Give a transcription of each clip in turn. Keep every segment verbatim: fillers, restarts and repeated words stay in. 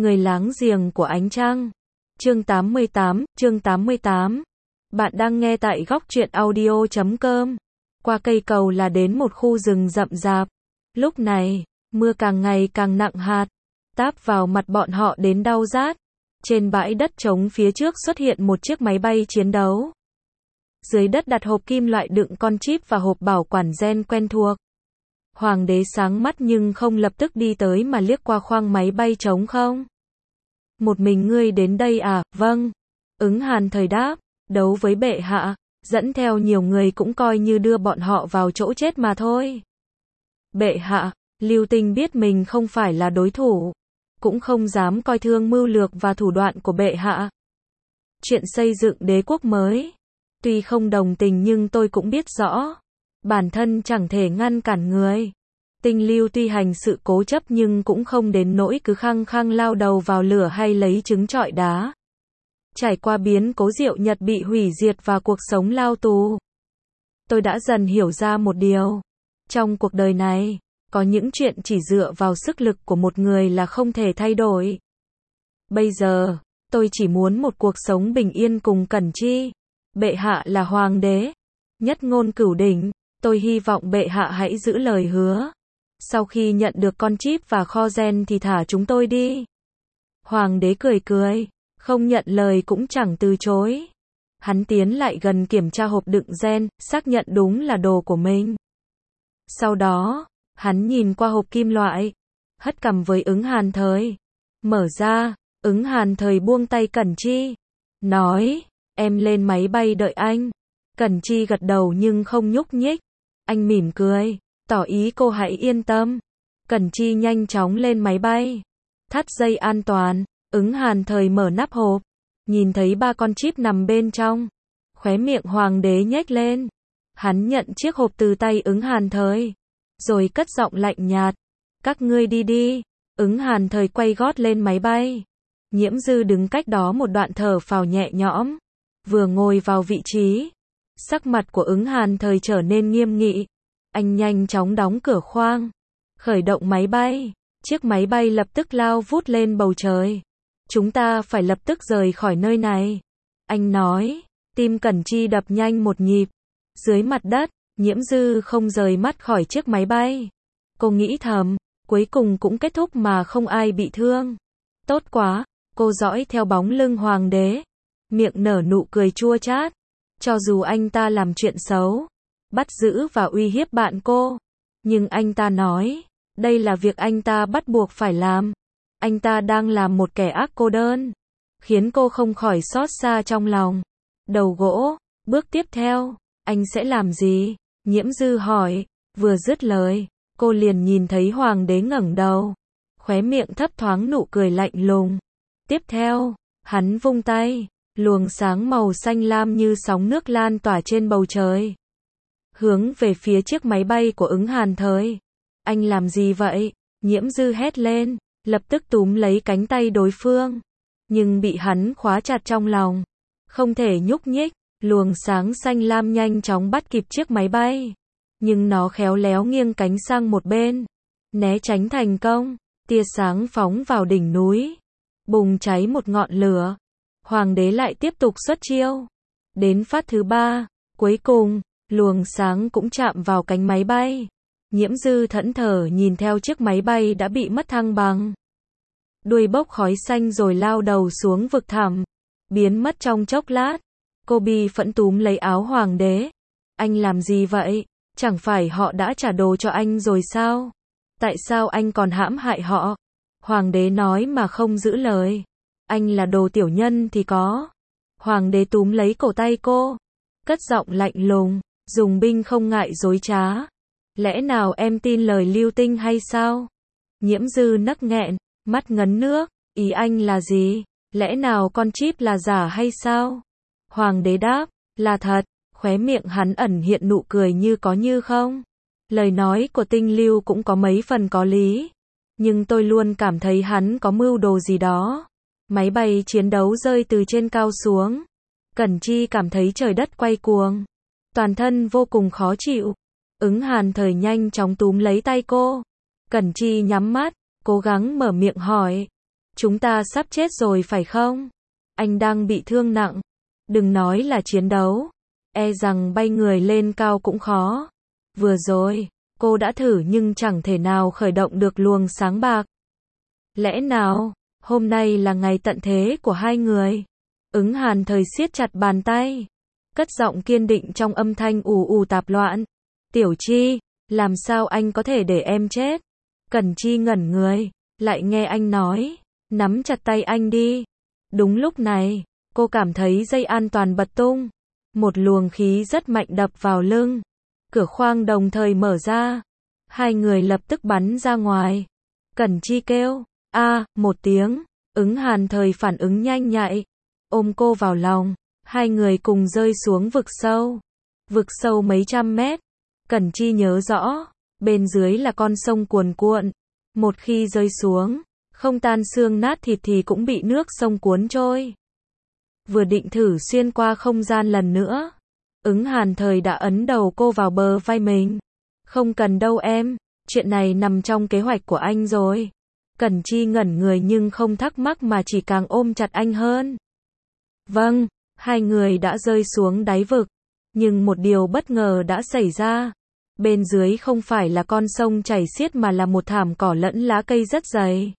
Người láng giềng của ánh trăng. Chương tám mươi tám, chương tám mươi tám. Bạn đang nghe tại góc truyện audio chấm com. Qua cây cầu là đến một khu rừng rậm rạp. Lúc này, mưa càng ngày càng nặng hạt, táp vào mặt bọn họ đến đau rát. Trên bãi đất trống phía trước xuất hiện một chiếc máy bay chiến đấu. Dưới đất đặt hộp kim loại đựng con chip và hộp bảo quản gen quen thuộc. Hoàng đế sáng mắt nhưng không lập tức đi tới mà liếc qua khoang máy bay trống không. Một mình ngươi đến đây à? Vâng. Ứng Hàn thời đáp, đấu với bệ hạ, dẫn theo nhiều người cũng coi như đưa bọn họ vào chỗ chết mà thôi. Bệ hạ, Lưu Tinh biết mình không phải là đối thủ, cũng không dám coi thường mưu lược và thủ đoạn của bệ hạ. Chuyện xây dựng đế quốc mới, tuy không đồng tình nhưng tôi cũng biết rõ, bản thân chẳng thể ngăn cản người. Tinh Lưu tuy hành sự cố chấp nhưng cũng không đến nỗi cứ khăng khăng lao đầu vào lửa hay lấy trứng trọi đá. Trải qua biến cố Diệu Nhật bị hủy diệt và cuộc sống lao tù, tôi đã dần hiểu ra một điều. Trong cuộc đời này, có những chuyện chỉ dựa vào sức lực của một người là không thể thay đổi. Bây giờ, tôi chỉ muốn một cuộc sống bình yên cùng Cẩn Chi. Bệ hạ là hoàng đế, nhất ngôn cửu đỉnh, tôi hy vọng bệ hạ hãy giữ lời hứa. Sau khi nhận được con chip và kho gen thì thả chúng tôi đi. Hoàng đế cười cười, không nhận lời cũng chẳng từ chối. Hắn tiến lại gần kiểm tra hộp đựng gen, xác nhận đúng là đồ của mình. Sau đó, hắn nhìn qua hộp kim loại, hất cằm với Ứng Hàn Thời. Mở ra, Ứng Hàn Thời buông tay Cẩn Chi, nói, em lên máy bay đợi anh. Cẩn Chi gật đầu nhưng không nhúc nhích. Anh mỉm cười, tỏ ý cô hãy yên tâm. Cẩn Chi nhanh chóng lên máy bay. Thắt dây an toàn, Ứng Hàn Thời mở nắp hộp, nhìn thấy ba con chip nằm bên trong. Khóe miệng hoàng đế nhếch lên. Hắn nhận chiếc hộp từ tay Ứng Hàn Thời, rồi cất giọng lạnh nhạt. Các ngươi đi đi. Ứng Hàn Thời quay gót lên máy bay. Nhiễm Dư đứng cách đó một đoạn thở phào nhẹ nhõm. Vừa ngồi vào vị trí, sắc mặt của Ứng Hàn Thời trở nên nghiêm nghị. Anh nhanh chóng đóng cửa khoang, khởi động máy bay. Chiếc máy bay lập tức lao vút lên bầu trời. Chúng ta phải lập tức rời khỏi nơi này. Anh nói, tim Cẩn Chi đập nhanh một nhịp. Dưới mặt đất, Nhiễm Dư không rời mắt khỏi chiếc máy bay. Cô nghĩ thầm, cuối cùng cũng kết thúc mà không ai bị thương. Tốt quá, cô dõi theo bóng lưng hoàng đế, miệng nở nụ cười chua chát. Cho dù anh ta làm chuyện xấu, bắt giữ và uy hiếp bạn cô, nhưng anh ta nói, đây là việc anh ta bắt buộc phải làm. Anh ta đang làm một kẻ ác cô đơn, khiến cô không khỏi xót xa trong lòng. Đầu gỗ, bước tiếp theo, anh sẽ làm gì? Nhiễm Dư hỏi. Vừa dứt lời, cô liền nhìn thấy hoàng đế ngẩng đầu, khóe miệng thấp thoáng nụ cười lạnh lùng. Tiếp theo, hắn vung tay, luồng sáng màu xanh lam như sóng nước lan tỏa trên bầu trời, hướng về phía chiếc máy bay của Ứng Hàn Thời. Anh làm gì vậy? Nhiễm Dư hét lên, lập tức túm lấy cánh tay đối phương, nhưng bị hắn khóa chặt trong lòng, không thể nhúc nhích. Luồng sáng xanh lam nhanh chóng bắt kịp chiếc máy bay, nhưng nó khéo léo nghiêng cánh sang một bên, né tránh thành công. Tia sáng phóng vào đỉnh núi, bùng cháy một ngọn lửa. Hoàng đế lại tiếp tục xuất chiêu. Đến phát thứ ba, cuối cùng, luồng sáng cũng chạm vào cánh máy bay. Nhiễm Dư thẫn thờ nhìn theo chiếc máy bay đã bị mất thăng bằng, đuôi bốc khói xanh rồi lao đầu xuống vực thẳm, biến mất trong chốc lát. Cô bi phẫn túm lấy áo hoàng đế. Anh làm gì vậy? Chẳng phải họ đã trả đồ cho anh rồi sao? Tại sao anh còn hãm hại họ? Hoàng đế nói mà không giữ lời. Anh là đồ tiểu nhân thì có. Hoàng đế túm lấy cổ tay cô, cất giọng lạnh lùng, dùng binh không ngại dối trá. Lẽ nào em tin lời Lưu Tinh hay sao? Nhiễm Dư nấc nghẹn, mắt ngấn nước. Ý anh là gì? Lẽ nào con chip là giả hay sao? Hoàng đế đáp, là thật. Khóe miệng hắn ẩn hiện nụ cười như có như không. Lời nói của Tinh Lưu cũng có mấy phần có lý, nhưng tôi luôn cảm thấy hắn có mưu đồ gì đó. Máy bay chiến đấu rơi từ trên cao xuống. Cẩn Chi cảm thấy trời đất quay cuồng, toàn thân vô cùng khó chịu. Ứng Hàn Thời nhanh chóng túm lấy tay cô. Cẩn Chi nhắm mắt, cố gắng mở miệng hỏi, Chúng ta sắp chết rồi phải không? Anh đang bị thương nặng. Đừng nói là chiến đấu. E rằng bay người lên cao cũng khó. Vừa rồi, cô đã thử nhưng chẳng thể nào khởi động được luồng sáng bạc. Lẽ nào, hôm nay là ngày tận thế của hai người? Ứng Hàn Thời siết chặt bàn tay. Cất giọng kiên định trong âm thanh ù ù tạp loạn. Tiểu Chi, làm sao anh có thể để em chết? Cẩn Chi ngẩn người, lại nghe anh nói. Nắm chặt tay anh đi. Đúng lúc này, cô cảm thấy dây an toàn bật tung. Một luồng khí rất mạnh đập vào lưng. Cửa khoang đồng thời mở ra. Hai người lập tức bắn ra ngoài. Cẩn Chi kêu, a, một tiếng. Ứng Hàn Thời phản ứng nhanh nhạy. Ôm cô vào lòng. Hai người cùng rơi xuống vực sâu. Vực sâu mấy trăm mét. Cẩn Chi nhớ rõ. Bên dưới là con sông cuồn cuộn. Một khi rơi xuống, không tan xương nát thịt thì cũng bị nước sông cuốn trôi. Vừa định thử xuyên qua không gian lần nữa. Ứng Hàn Thời đã ấn đầu cô vào bờ vai mình. Không cần đâu em, chuyện này nằm trong kế hoạch của anh rồi. Cẩn Chi ngẩn người nhưng không thắc mắc mà chỉ càng ôm chặt anh hơn. Vâng, hai người đã rơi xuống đáy vực. Nhưng một điều bất ngờ đã xảy ra. Bên dưới không phải là con sông chảy xiết mà là một thảm cỏ lẫn lá cây rất dày.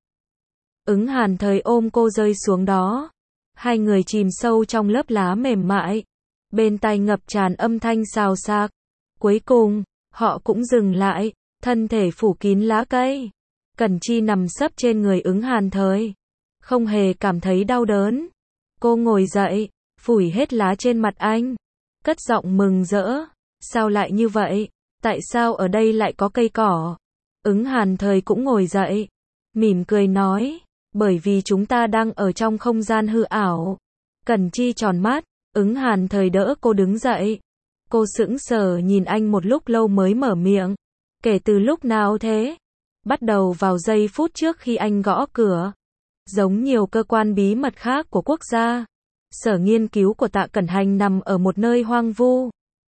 Ứng Hàn Thời ôm cô rơi xuống đó. Hai người chìm sâu trong lớp lá mềm mại. Bên tai ngập tràn âm thanh xào xạc. Cuối cùng, họ cũng dừng lại, thân thể phủ kín lá cây. Cẩn Chi nằm sấp trên người Ứng Hàn Thời. Không hề cảm thấy đau đớn. Cô ngồi dậy, phủi hết lá trên mặt anh. Cất giọng mừng rỡ. Sao lại như vậy? Tại sao ở đây lại có cây cỏ? Ứng Hàn Thời cũng ngồi dậy. Mỉm cười nói. Bởi vì chúng ta đang ở trong không gian hư ảo. Cẩn Chi tròn mắt. Ứng Hàn Thời đỡ cô đứng dậy. Cô sững sờ nhìn anh một lúc lâu mới mở miệng. Kể từ lúc nào thế? Bắt đầu vào giây phút trước khi anh gõ cửa. Giống nhiều cơ quan bí mật khác của quốc gia, sở nghiên cứu của Tạ Cẩn Hành nằm ở một nơi hoang vu,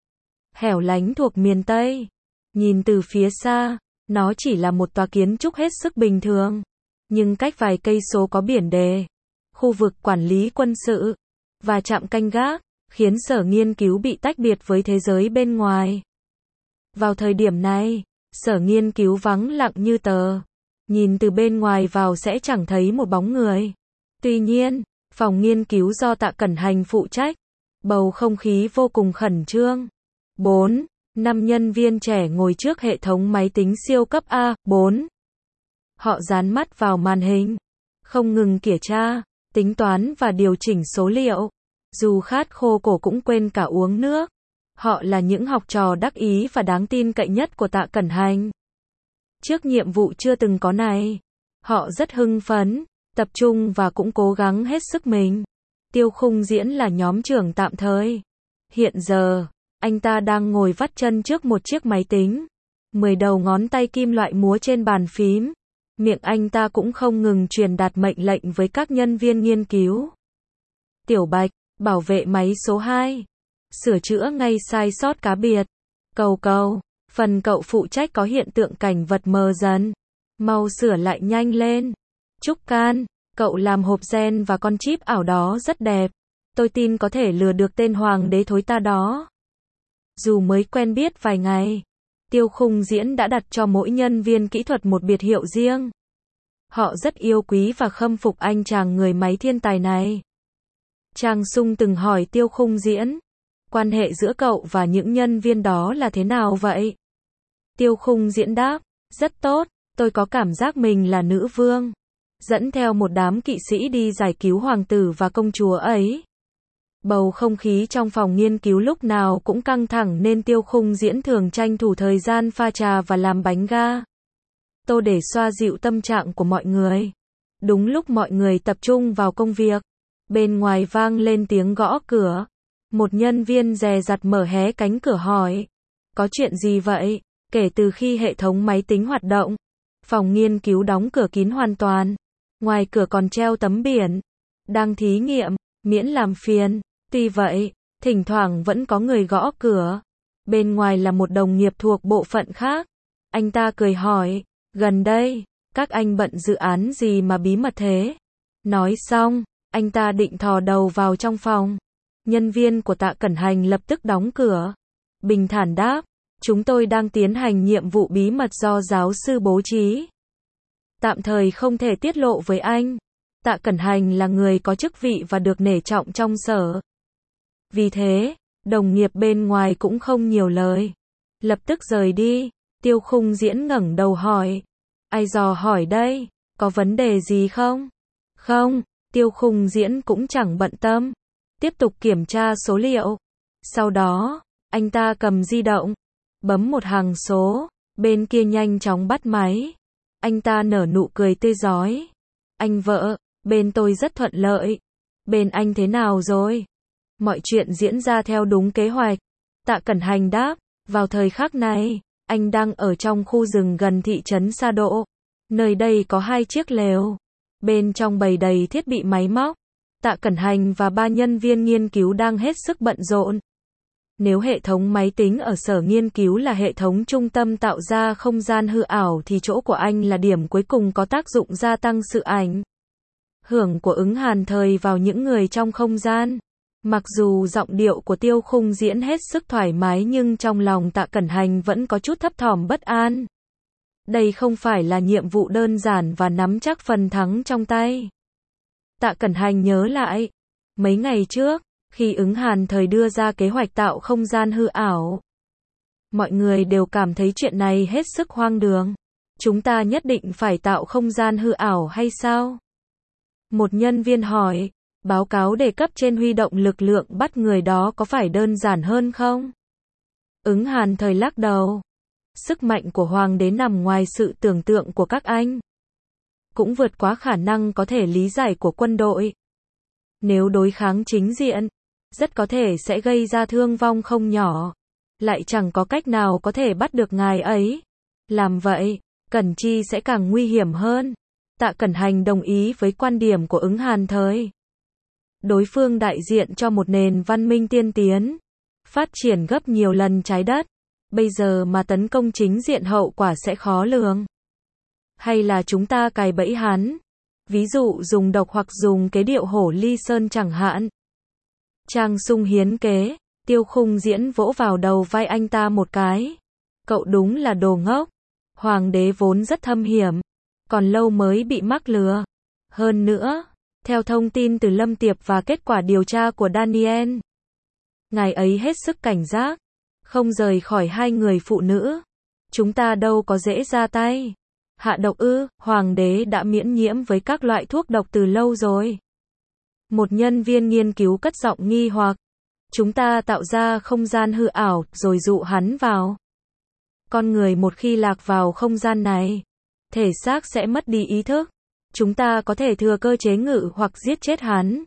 hẻo lánh thuộc miền Tây. Nhìn từ phía xa, nó chỉ là một tòa kiến trúc hết sức bình thường. Nhưng cách vài cây số có biển đề, khu vực quản lý quân sự, và trạm canh gác, khiến sở nghiên cứu bị tách biệt với thế giới bên ngoài. Vào thời điểm này, sở nghiên cứu vắng lặng như tờ. Nhìn từ bên ngoài vào sẽ chẳng thấy một bóng người. Tuy nhiên, phòng nghiên cứu do Tạ Cẩn Hành phụ trách, bầu không khí vô cùng khẩn trương. bốn. Năm nhân viên trẻ ngồi trước hệ thống máy tính siêu cấp A bốn. Họ dán mắt vào màn hình, không ngừng kiểm tra, tính toán và điều chỉnh số liệu. Dù khát khô cổ cũng quên cả uống nước. Họ là những học trò đắc ý và đáng tin cậy nhất của Tạ Cẩn Hành. Trước nhiệm vụ chưa từng có này, họ rất hưng phấn, tập trung và cũng cố gắng hết sức mình. Tiêu Khung Diễn là nhóm trưởng tạm thời. Hiện giờ, anh ta đang ngồi vắt chân trước một chiếc máy tính. Mười đầu ngón tay kim loại múa trên bàn phím. Miệng anh ta cũng không ngừng truyền đạt mệnh lệnh với các nhân viên nghiên cứu. Tiểu Bạch, bảo vệ máy số hai. Sửa chữa ngay sai sót cá biệt. Cầu cầu, phần cậu phụ trách có hiện tượng cảnh vật mờ dần. Mau sửa lại nhanh lên. Trúc Can, cậu làm hộp gen và con chip ảo đó rất đẹp. Tôi tin có thể lừa được tên hoàng đế thối ta đó. Dù mới quen biết vài ngày, Tiêu Khung Diễn đã đặt cho mỗi nhân viên kỹ thuật một biệt hiệu riêng. Họ rất yêu quý và khâm phục anh chàng người máy thiên tài này. Trang Sung từng hỏi Tiêu Khung Diễn, quan hệ giữa cậu và những nhân viên đó là thế nào vậy? Tiêu Khung Diễn đáp, rất tốt, tôi có cảm giác mình là nữ vương, dẫn theo một đám kỵ sĩ đi giải cứu hoàng tử và công chúa ấy. Bầu không khí trong phòng nghiên cứu lúc nào cũng căng thẳng nên Tiêu Khung Diễn thường tranh thủ thời gian pha trà và làm bánh ga tô để xoa dịu tâm trạng của mọi người. Đúng lúc mọi người tập trung vào công việc, bên ngoài vang lên tiếng gõ cửa. Một nhân viên dè dặt mở hé cánh cửa hỏi, có chuyện gì vậy? Kể từ khi hệ thống máy tính hoạt động, phòng nghiên cứu đóng cửa kín hoàn toàn. Ngoài cửa còn treo tấm biển, đang thí nghiệm, miễn làm phiền. Tuy vậy, thỉnh thoảng vẫn có người gõ cửa. Bên ngoài là một đồng nghiệp thuộc bộ phận khác. Anh ta cười hỏi, gần đây, các anh bận dự án gì mà bí mật thế? Nói xong, anh ta định thò đầu vào trong phòng. Nhân viên của Tạ Cẩn Hành lập tức đóng cửa. Bình thản đáp, chúng tôi đang tiến hành nhiệm vụ bí mật do giáo sư bố trí. Tạm thời không thể tiết lộ với anh. Tạ Cẩn Hành là người có chức vị và được nể trọng trong sở. Vì thế, đồng nghiệp bên ngoài cũng không nhiều lời. Lập tức rời đi. Tiêu Khung Diễn ngẩng đầu hỏi. Ai dò hỏi đây? Có vấn đề gì không? Không, Tiêu Khung Diễn cũng chẳng bận tâm. Tiếp tục kiểm tra số liệu. Sau đó, anh ta cầm di động, bấm một hàng số, bên kia nhanh chóng bắt máy. Anh ta nở nụ cười tươi rói. Anh vợ, bên tôi rất thuận lợi. Bên anh thế nào rồi? Mọi chuyện diễn ra theo đúng kế hoạch. Tạ Cẩn Hành đáp, vào thời khắc này, anh đang ở trong khu rừng gần thị trấn Sa Độ. Nơi đây có hai chiếc lều. Bên trong bày đầy thiết bị máy móc. Tạ Cẩn Hành và ba nhân viên nghiên cứu đang hết sức bận rộn. Nếu hệ thống máy tính ở sở nghiên cứu là hệ thống trung tâm tạo ra không gian hư ảo thì chỗ của anh là điểm cuối cùng có tác dụng gia tăng sự ảnh hưởng của ứng hàn thời vào những người trong không gian. Mặc dù giọng điệu của Tiêu Khung Diễn hết sức thoải mái nhưng trong lòng Tạ Cẩn Hành vẫn có chút thấp thỏm bất an. Đây không phải là nhiệm vụ đơn giản và nắm chắc phần thắng trong tay. Tạ Cẩn Hành nhớ lại, mấy ngày trước, khi ứng hàn thời đưa ra kế hoạch tạo không gian hư ảo, mọi người đều cảm thấy chuyện này hết sức hoang đường. Chúng ta nhất định phải tạo không gian hư ảo hay sao? Một nhân viên hỏi, báo cáo đề cấp trên huy động lực lượng bắt người đó có phải đơn giản hơn không? Ứng hàn thời lắc đầu. Sức mạnh của hoàng đế nằm ngoài sự tưởng tượng của các anh. Cũng vượt quá khả năng có thể lý giải của quân đội. Nếu đối kháng chính diện, rất có thể sẽ gây ra thương vong không nhỏ. Lại chẳng có cách nào có thể bắt được ngài ấy. Làm vậy, Cẩn Chi sẽ càng nguy hiểm hơn. Tạ Cẩn Hành đồng ý với quan điểm của ứng hàn thời. Đối phương đại diện cho một nền văn minh tiên tiến, phát triển gấp nhiều lần trái đất. Bây giờ mà tấn công chính diện hậu quả sẽ khó lường. Hay là chúng ta cài bẫy hắn? Ví dụ dùng độc hoặc dùng kế điệu hổ ly sơn chẳng hạn. Trang Sung hiến kế, Tiêu Khung Diễn vỗ vào đầu vai anh ta một cái. Cậu đúng là đồ ngốc. Hoàng đế vốn rất thâm hiểm, còn lâu mới bị mắc lừa. Hơn nữa, theo thông tin từ Lâm Tiệp và kết quả điều tra của Daniel, ngài ấy hết sức cảnh giác, không rời khỏi hai người phụ nữ. Chúng ta đâu có dễ ra tay. Hạ độc ư? Hoàng đế đã miễn nhiễm với các loại thuốc độc từ lâu rồi. Một nhân viên nghiên cứu cất giọng nghi hoặc. Chúng ta tạo ra không gian hư ảo rồi dụ hắn vào. Con người một khi lạc vào không gian này, thể xác sẽ mất đi ý thức. Chúng ta có thể thừa cơ chế ngự hoặc giết chết hắn.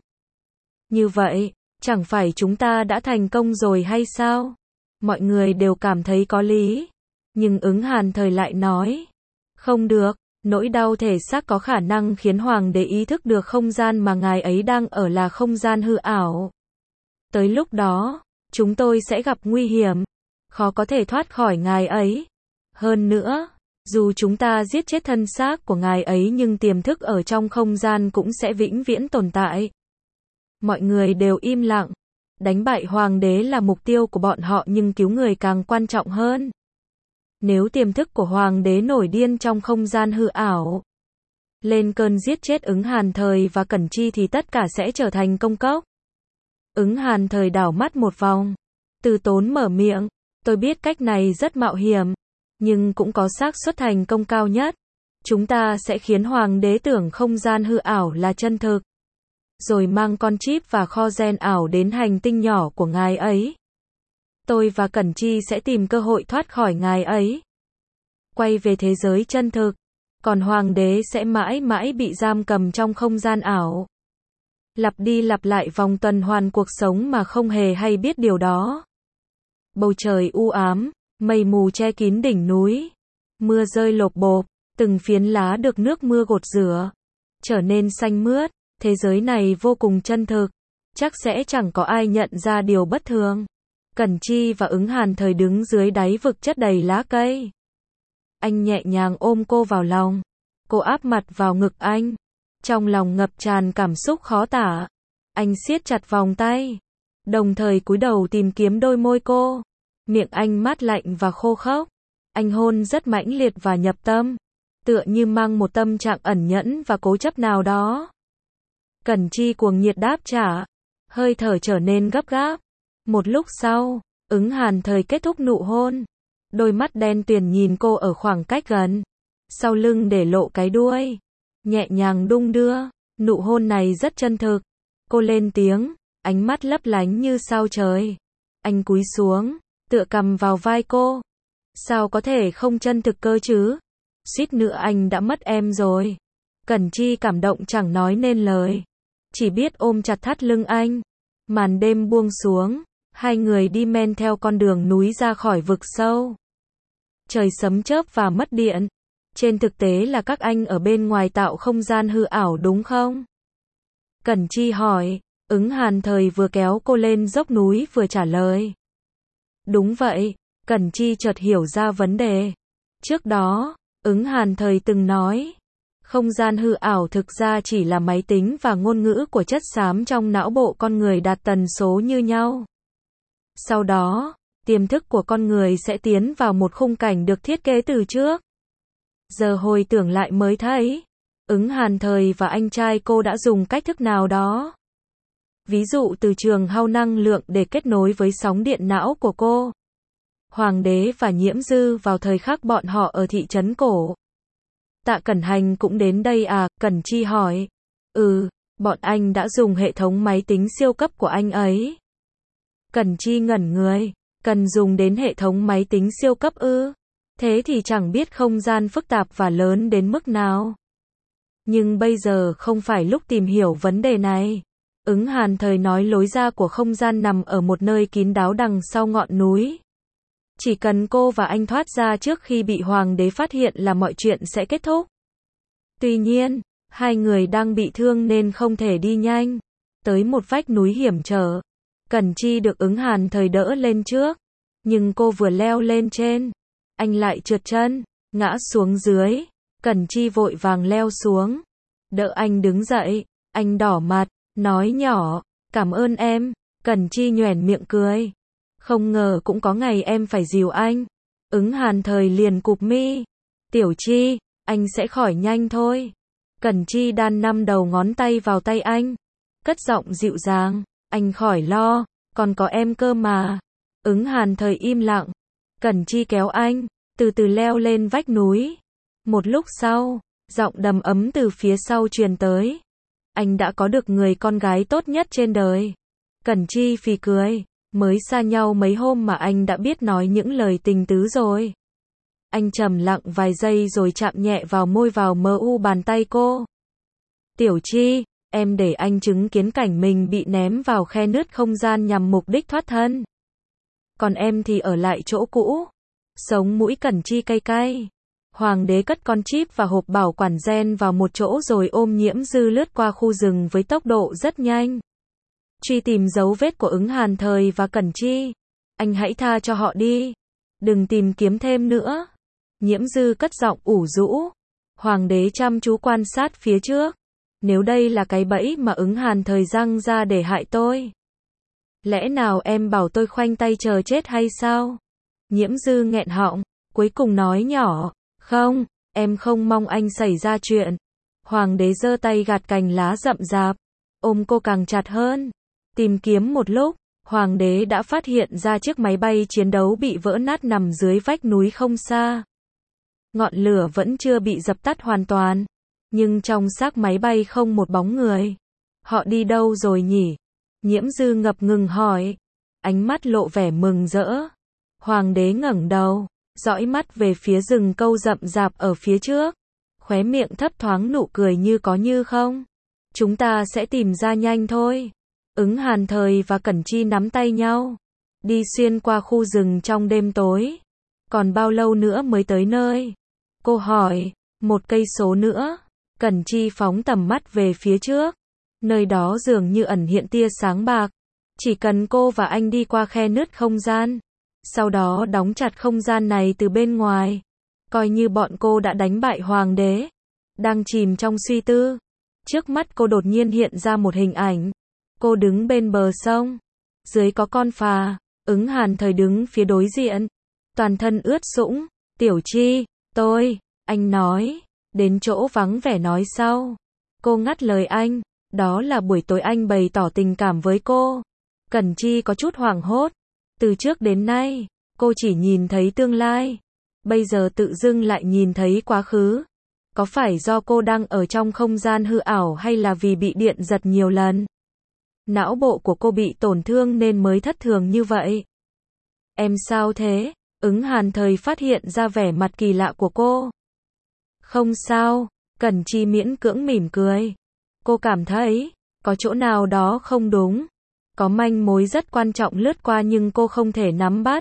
Như vậy, chẳng phải chúng ta đã thành công rồi hay sao? Mọi người đều cảm thấy có lý. Nhưng ứng hàn thời lại nói. Không được, nỗi đau thể xác có khả năng khiến hoàng đế ý thức được không gian mà ngài ấy đang ở là không gian hư ảo. Tới lúc đó, chúng tôi sẽ gặp nguy hiểm. Khó có thể thoát khỏi ngài ấy. Hơn nữa, dù chúng ta giết chết thân xác của ngài ấy nhưng tiềm thức ở trong không gian cũng sẽ vĩnh viễn tồn tại. Mọi người đều im lặng. Đánh bại hoàng đế là mục tiêu của bọn họ nhưng cứu người càng quan trọng hơn. Nếu tiềm thức của hoàng đế nổi điên trong không gian hư ảo, lên cơn giết chết ứng hàn thời và Cẩn Chi thì tất cả sẽ trở thành công cốc. Ứng hàn thời đảo mắt một vòng. Từ Tốn mở miệng. Tôi biết cách này rất mạo hiểm, nhưng cũng có xác suất thành công cao nhất. Chúng ta sẽ khiến hoàng đế tưởng không gian hư ảo là chân thực. Rồi mang con chip và kho gen ảo đến hành tinh nhỏ của ngài ấy. Tôi và Cẩn Chi sẽ tìm cơ hội thoát khỏi ngài ấy. Quay về thế giới chân thực. Còn hoàng đế sẽ mãi mãi bị giam cầm trong không gian ảo. Lặp đi lặp lại vòng tuần hoàn cuộc sống mà không hề hay biết điều đó. Bầu trời u ám, mây mù che kín đỉnh núi. Mưa rơi lộp bộp, từng phiến lá được nước mưa gột rửa, trở nên xanh mướt. Thế giới này vô cùng chân thực. Chắc sẽ chẳng có ai nhận ra điều bất thường. Cẩn Chi và ứng hàn thời đứng dưới đáy vực chất đầy lá cây. Anh nhẹ nhàng ôm cô vào lòng. Cô áp mặt vào ngực anh. Trong lòng ngập tràn cảm xúc khó tả. Anh siết chặt vòng tay, đồng thời cúi đầu tìm kiếm đôi môi cô. Miệng anh mát lạnh và khô khốc. Anh hôn rất mãnh liệt và nhập tâm, tựa như mang một tâm trạng ẩn nhẫn và cố chấp nào đó. Cẩn Chi cuồng nhiệt đáp trả, hơi thở trở nên gấp gáp. Một lúc sau, Ứng Hàn Thời kết thúc nụ hôn. Đôi mắt đen tuyền nhìn cô ở khoảng cách gần, sau lưng để lộ cái đuôi, nhẹ nhàng đung đưa. Nụ hôn này rất chân thực. Cô lên tiếng, ánh mắt lấp lánh như sao trời. Anh cúi xuống, tựa cằm vào vai cô. Sao có thể không chân thực cơ chứ? Suýt nữa anh đã mất em rồi. Cẩn Chi cảm động chẳng nói nên lời, chỉ biết ôm chặt thắt lưng anh. Màn đêm buông xuống, hai người đi men theo con đường núi ra khỏi vực sâu. Trời sấm chớp và mất điện. Trên thực tế là các anh ở bên ngoài tạo không gian hư ảo đúng không? Cẩn Chi hỏi. Ứng Hàn Thời vừa kéo cô lên dốc núi vừa trả lời. Đúng vậy. Cẩn Chi chợt hiểu ra vấn đề. Trước đó, Ứng Hàn Thời từng nói, không gian hư ảo thực ra chỉ là máy tính và ngôn ngữ của chất xám trong não bộ con người đạt tần số như nhau. Sau đó, tiềm thức của con người sẽ tiến vào một khung cảnh được thiết kế từ trước. Giờ hồi tưởng lại mới thấy, Ứng Hàn Thời và anh trai cô đã dùng cách thức nào đó. Ví dụ từ trường hao năng lượng để kết nối với sóng điện não của cô. Hoàng đế và Nhiễm Dư vào thời khắc bọn họ ở thị trấn cổ. Tạ Cẩn Hành cũng đến đây à? Cẩn Chi hỏi. Ừ, bọn anh đã dùng hệ thống máy tính siêu cấp của anh ấy. Cẩn Chi ngẩn người. Cần dùng đến hệ thống máy tính siêu cấp ư? Thế thì chẳng biết không gian phức tạp và lớn đến mức nào. Nhưng bây giờ không phải lúc tìm hiểu vấn đề này. Ứng Hàn Thời nói lối ra của không gian nằm ở một nơi kín đáo đằng sau ngọn núi. Chỉ cần cô và anh thoát ra trước khi bị hoàng đế phát hiện là mọi chuyện sẽ kết thúc. Tuy nhiên, hai người đang bị thương nên không thể đi nhanh. Tới một vách núi hiểm trở. Cẩn Chi được Ứng Hàn Thời đỡ lên trước. Nhưng cô vừa leo lên trên, anh lại trượt chân, ngã xuống dưới. Cẩn Chi vội vàng leo xuống, đỡ anh đứng dậy. Anh đỏ mặt, nói nhỏ, cảm ơn em. Cẩn Chi nhoẻn miệng cười. Không ngờ cũng có ngày em phải dìu anh. Ứng Hàn Thời liền cụp mi. Tiểu Chi, anh sẽ khỏi nhanh thôi. Cẩn Chi đan năm đầu ngón tay vào tay anh, cất giọng dịu dàng. Anh khỏi lo, còn có em cơ mà. Ứng Hàn Thời im lặng. Cẩn Chi kéo anh, từ từ leo lên vách núi. Một lúc sau, giọng đầm ấm từ phía sau truyền tới. Anh đã có được người con gái tốt nhất trên đời. Cẩn Chi phì cười. Mới xa nhau mấy hôm mà anh đã biết nói những lời tình tứ rồi. Anh trầm lặng vài giây rồi chạm nhẹ vào môi vào mờ u bàn tay cô. Tiểu Chi, em để anh chứng kiến cảnh mình bị ném vào khe nứt không gian nhằm mục đích thoát thân. Còn em thì ở lại chỗ cũ. Sống mũi Cẩn Chi cay cay. Hoàng đế cất con chip và hộp bảo quản gen vào một chỗ rồi ôm Nhiễm Dư lướt qua khu rừng với tốc độ rất nhanh. Truy tìm dấu vết của Ứng Hàn Thời và Cẩn Chi. Anh hãy tha cho họ đi. Đừng tìm kiếm thêm nữa. Nhiễm Dư cất giọng ủ rũ. Hoàng đế chăm chú quan sát phía trước. Nếu đây là cái bẫy mà Ứng Hàn Thời răng ra để hại tôi, lẽ nào em bảo tôi khoanh tay chờ chết hay sao? Nhiễm Dư nghẹn họng, cuối cùng nói nhỏ. Không, em không mong anh xảy ra chuyện. Hoàng đế giơ tay gạt cành lá rậm rạp, ôm cô càng chặt hơn. Tìm kiếm một lúc, hoàng đế đã phát hiện ra chiếc máy bay chiến đấu bị vỡ nát nằm dưới vách núi không xa. Ngọn lửa vẫn chưa bị dập tắt hoàn toàn, nhưng trong xác máy bay không một bóng người. Họ đi đâu rồi nhỉ? Nhiễm Dư ngập ngừng hỏi, ánh mắt lộ vẻ mừng rỡ. Hoàng đế ngẩng đầu, dõi mắt về phía rừng câu rậm rạp ở phía trước, khóe miệng thấp thoáng nụ cười như có như không. Chúng ta sẽ tìm ra nhanh thôi. Ứng Hàn Thời và Cẩn Chi nắm tay nhau, đi xuyên qua khu rừng trong đêm tối. Còn bao lâu nữa mới tới nơi? Cô hỏi. Một cây số nữa. Cẩn Chi phóng tầm mắt về phía trước. Nơi đó dường như ẩn hiện tia sáng bạc. Chỉ cần cô và anh đi qua khe nứt không gian, sau đó đóng chặt không gian này từ bên ngoài, coi như bọn cô đã đánh bại hoàng đế. Đang chìm trong suy tư, Trước mắt cô đột nhiên hiện ra một hình ảnh. Cô đứng bên bờ sông. Dưới có con phà. Ứng Hàn Thời đứng phía đối diện. Toàn thân ướt sũng. Tiểu Chi, tôi, anh nói. Đến chỗ vắng vẻ nói sau. Cô ngắt lời anh. Đó là buổi tối anh bày tỏ tình cảm với cô. Cẩn Chi có chút hoảng hốt. Từ trước đến nay, cô chỉ nhìn thấy tương lai. Bây giờ tự dưng lại nhìn thấy quá khứ. Có phải do cô đang ở trong không gian hư ảo hay là vì bị điện giật nhiều lần? Não bộ của cô bị tổn thương nên mới thất thường như vậy. Em sao thế? Ứng Hàn Thời phát hiện ra vẻ mặt kỳ lạ của cô. Không sao, Cẩn Chi miễn cưỡng mỉm cười. Cô cảm thấy, có chỗ nào đó không đúng. Có manh mối rất quan trọng lướt qua nhưng cô không thể nắm bắt.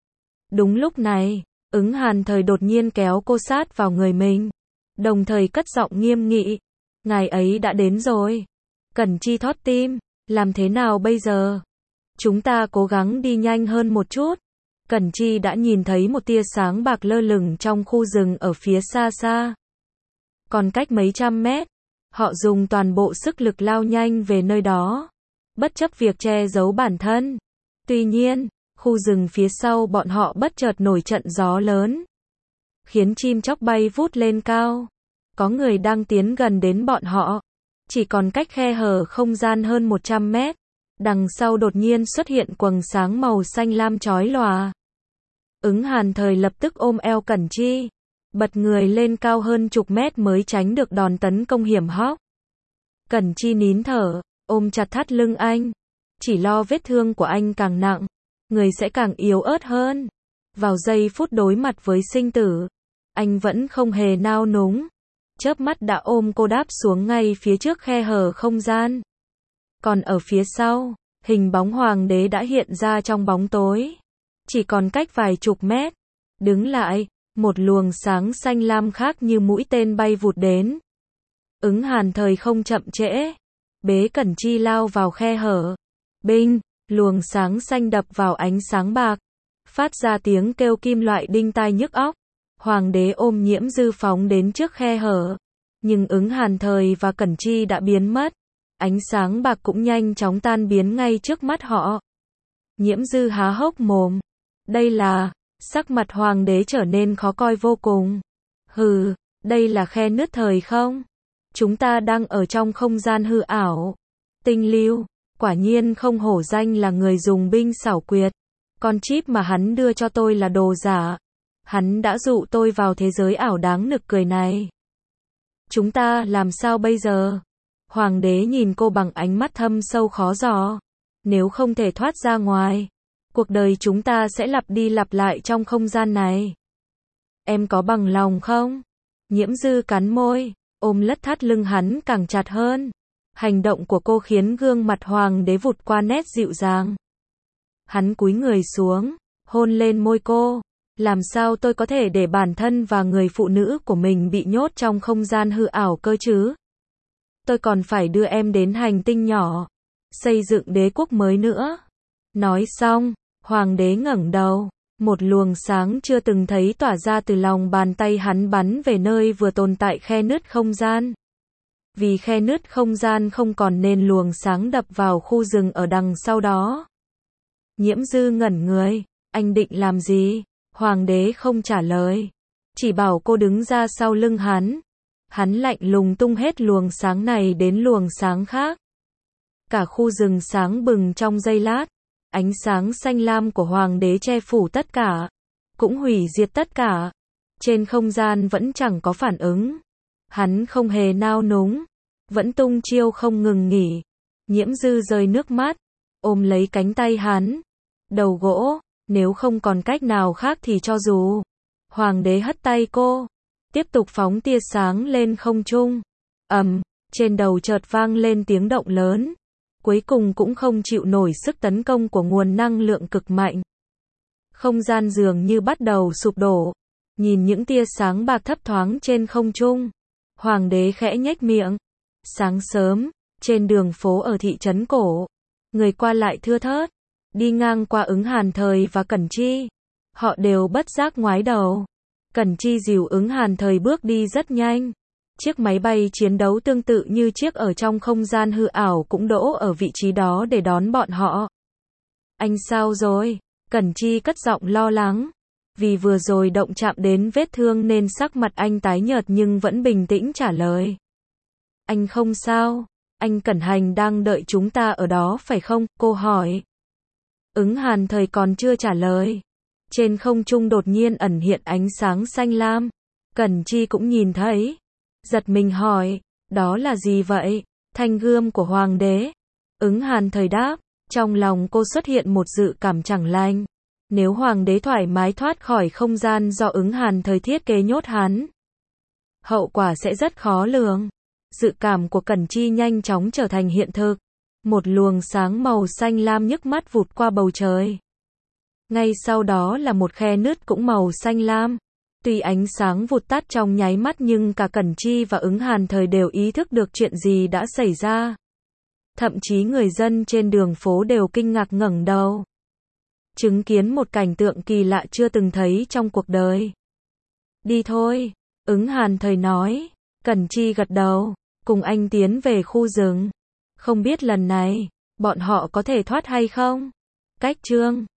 Đúng lúc này, Ứng Hàn Thời đột nhiên kéo cô sát vào người mình. Đồng thời cất giọng nghiêm nghị. Ngài ấy đã đến rồi. Cẩn Chi thót tim. Làm thế nào bây giờ? Chúng ta cố gắng đi nhanh hơn một chút. Cẩn Chi đã nhìn thấy một tia sáng bạc lơ lửng trong khu rừng ở phía xa xa. Còn cách mấy trăm mét, họ dùng toàn bộ sức lực lao nhanh về nơi đó, bất chấp việc che giấu bản thân. Tuy nhiên, khu rừng phía sau bọn họ bất chợt nổi trận gió lớn, khiến chim chóc bay vút lên cao. Có người đang tiến gần đến bọn họ. Chỉ còn cách khe hở không gian hơn một trăm mét. Đằng sau đột nhiên xuất hiện quầng sáng màu xanh lam chói lòa. Ứng Hàn Thời lập tức ôm eo Cẩn Chi, bật người lên cao hơn chục mét mới tránh được đòn tấn công hiểm hóc. Cẩn Chi nín thở, ôm chặt thắt lưng anh. Chỉ lo vết thương của anh càng nặng, người sẽ càng yếu ớt hơn. Vào giây phút đối mặt với sinh tử, anh vẫn không hề nao núng. Chớp mắt đã ôm cô đáp xuống ngay phía trước khe hở không gian. Còn ở phía sau, hình bóng hoàng đế đã hiện ra trong bóng tối. Chỉ còn cách vài chục mét. Đứng lại, một luồng sáng xanh lam khác như mũi tên bay vụt đến. Ứng Hàn Thời không chậm trễ. Bế Cẩn Chi lao vào khe hở. Binh, luồng sáng xanh đập vào ánh sáng bạc. Phát ra tiếng kêu kim loại đinh tai nhức óc. Hoàng đế ôm Nhiễm Dư phóng đến trước khe hở. Nhưng Ứng Hàn Thời và Cẩn Chi đã biến mất. Ánh sáng bạc cũng nhanh chóng tan biến ngay trước mắt họ. Nhiễm Dư há hốc mồm. Đây là... Sắc mặt hoàng đế trở nên khó coi vô cùng. Hừ, đây là khe nứt thời không? Chúng ta đang ở trong không gian hư ảo. Tinh Lưu, quả nhiên không hổ danh là người dùng binh xảo quyệt. Con chip mà hắn đưa cho tôi là đồ giả. Hắn đã dụ tôi vào thế giới ảo đáng nực cười này. Chúng ta làm sao bây giờ? Hoàng đế nhìn cô bằng ánh mắt thâm sâu khó dò. Nếu không thể thoát ra ngoài, cuộc đời chúng ta sẽ lặp đi lặp lại trong không gian này. Em có bằng lòng không? Nhiễm Dư cắn môi, ôm lất thắt lưng hắn càng chặt hơn. Hành động của cô khiến gương mặt hoàng đế vụt qua nét dịu dàng. Hắn cúi người xuống, hôn lên môi cô. Làm sao tôi có thể để bản thân và người phụ nữ của mình bị nhốt trong không gian hư ảo cơ chứ? Tôi còn phải đưa em đến hành tinh nhỏ, xây dựng đế quốc mới nữa. Nói xong, hoàng đế ngẩng đầu, một luồng sáng chưa từng thấy tỏa ra từ lòng bàn tay hắn bắn về nơi vừa tồn tại khe nứt không gian. Vì khe nứt không gian không còn nên luồng sáng đập vào khu rừng ở đằng sau đó. Nhiễm Dư ngẩn người, anh định làm gì? Hoàng đế không trả lời, chỉ bảo cô đứng ra sau lưng hắn. Hắn lạnh lùng tung hết luồng sáng này đến luồng sáng khác. Cả khu rừng sáng bừng trong giây lát. Ánh sáng xanh lam của hoàng đế che phủ tất cả, cũng hủy diệt tất cả. Trên không gian vẫn chẳng có phản ứng. Hắn không hề nao núng, vẫn tung chiêu không ngừng nghỉ. Nhiễm Dư rơi nước mắt, ôm lấy cánh tay hắn. Đầu gỗ, nếu không còn cách nào khác thì cho dù. Hoàng đế hất tay cô, tiếp tục phóng tia sáng lên không trung. Ầm, trên đầu chợt vang lên tiếng động lớn. Cuối cùng cũng không chịu nổi sức tấn công của nguồn năng lượng cực mạnh. Không gian dường như bắt đầu sụp đổ. Nhìn những tia sáng bạc thấp thoáng trên không trung, hoàng đế khẽ nhếch miệng. Sáng sớm, trên đường phố ở thị trấn cổ, người qua lại thưa thớt, đi ngang qua Ứng Hàn Thời và Cẩn Chi. Họ đều bất giác ngoái đầu. Cẩn Chi dìu Ứng Hàn Thời bước đi rất nhanh. chiếc máy bay chiến đấu tương tự như chiếc ở trong không gian hư ảo cũng đỗ ở vị trí đó để đón bọn họ. Anh sao rồi? Cẩn Chi cất giọng lo lắng. Vì vừa rồi động chạm đến vết thương nên sắc mặt anh tái nhợt nhưng vẫn bình tĩnh trả lời. Anh không sao, anh Cẩn Hành đang đợi chúng ta ở đó phải không? Cô hỏi. Ứng Hàn Thời còn chưa trả lời. Trên không trung đột nhiên ẩn hiện ánh sáng xanh lam. Cẩn Chi cũng nhìn thấy. Giật mình hỏi, đó là gì vậy? Thanh gươm của Hoàng đế. Ứng Hàn Thời đáp, trong lòng cô xuất hiện một dự cảm chẳng lành. Nếu Hoàng đế thoải mái thoát khỏi không gian do Ứng Hàn Thời thiết kế nhốt hắn, hậu quả sẽ rất khó lường. Dự cảm của Cẩn Chi nhanh chóng trở thành hiện thực. Một luồng sáng màu xanh lam nhức mắt vụt qua bầu trời. Ngay sau đó là một khe nứt cũng màu xanh lam. Tuy ánh sáng vụt tắt trong nháy mắt nhưng cả Cẩn Chi và Ứng Hàn Thời đều ý thức được chuyện gì đã xảy ra. Thậm chí người dân trên đường phố đều kinh ngạc ngẩng đầu. Chứng kiến một cảnh tượng kỳ lạ chưa từng thấy trong cuộc đời. Đi thôi, Ứng Hàn Thời nói. Cẩn Chi gật đầu, cùng anh tiến về khu rừng. Không biết lần này, bọn họ có thể thoát hay không? Cách chương